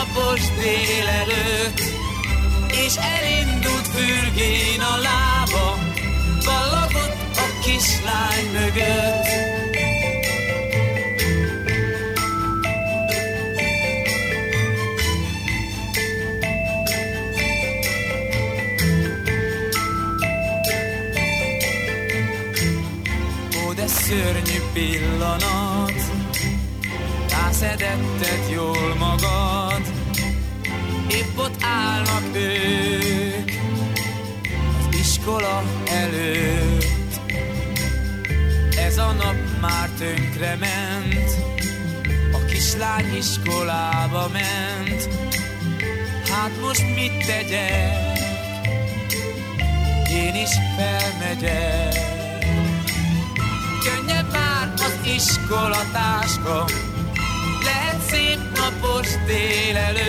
napos délelőtt, és elindult fürgén a lába, ballagott a kislány mögött. De szörnyű pillanat, rászedetted jól magad, épp ott állnak ők az iskola előtt. Ez a nap már tönkrement, a kislány iskolába ment. Hát most mit tegyek, én is felmegyek. Könnyebb már az iskolatáska, lehet szép napos délelőtt.